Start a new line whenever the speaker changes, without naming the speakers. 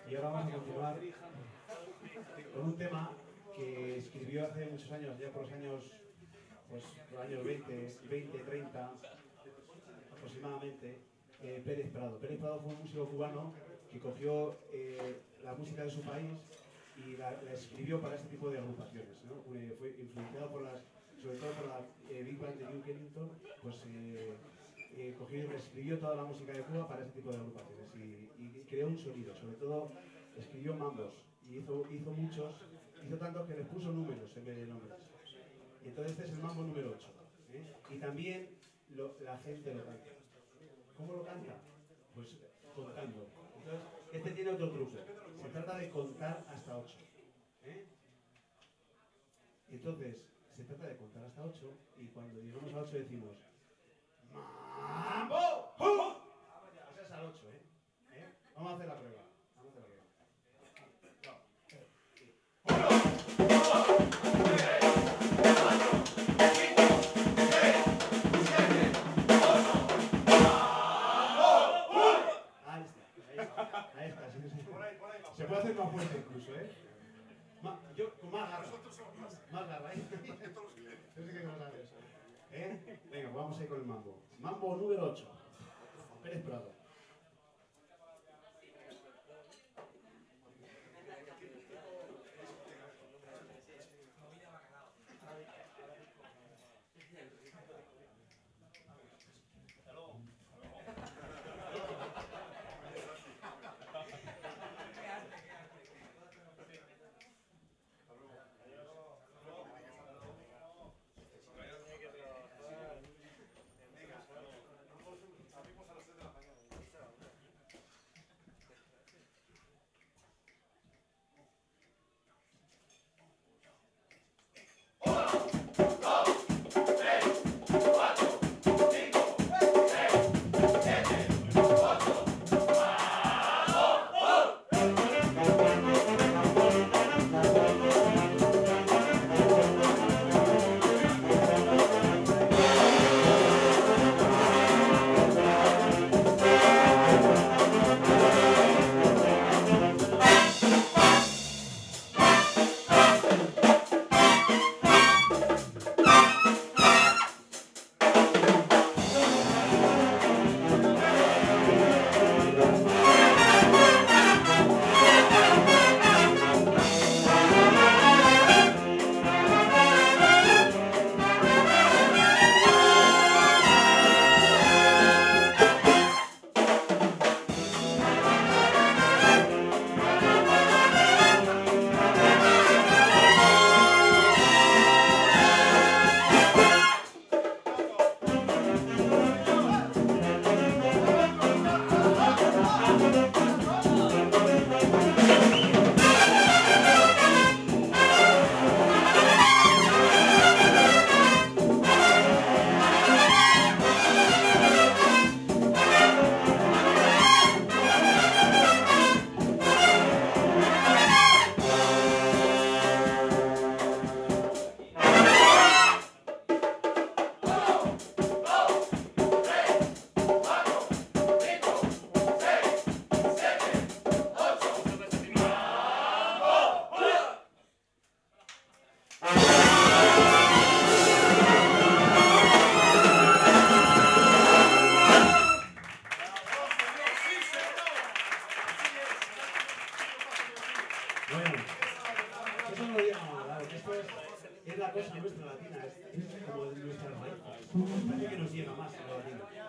Y ahora vamos a continuar con un tema que escribió hace muchos años, ya por los años, pues, los años 20, 30 aproximadamente, Pérez Prado. Pérez Prado fue un músico cubano que cogió la música de su país y la escribió para este tipo de agrupaciones, ¿no? Fue influenciado por sobre todo por la Big Band de Duke Ellington, pues cogió y reescribió toda la música de Cuba para este tipo de agrupaciones y creó un sonido. Sobre todo escribió mambos y hizo muchos, hizo tantos que les puso números en vez de nombres. Y entonces este es el mambo número 8. Y también la gente lo canta. ¿Cómo lo canta? Pues contando. Entonces, este tiene otro truco. Se trata de contar hasta 8. Entonces, se trata de contar hasta 8 y cuando llegamos a 8 decimos ¡Mambo! ¡Pum! Ese es al 8, Vamos a hacer la prueba. Vamos a hacer la prueba. Ahí está. Se puede hacer más fuerte incluso, Yo con más garra. Más garra, Venga, vamos a ir con el mambo. Mambo número 8. Pérez Prado. Es la cosa nuestra latina, es como nuestra raíz. Parece que nos llega más a la latina.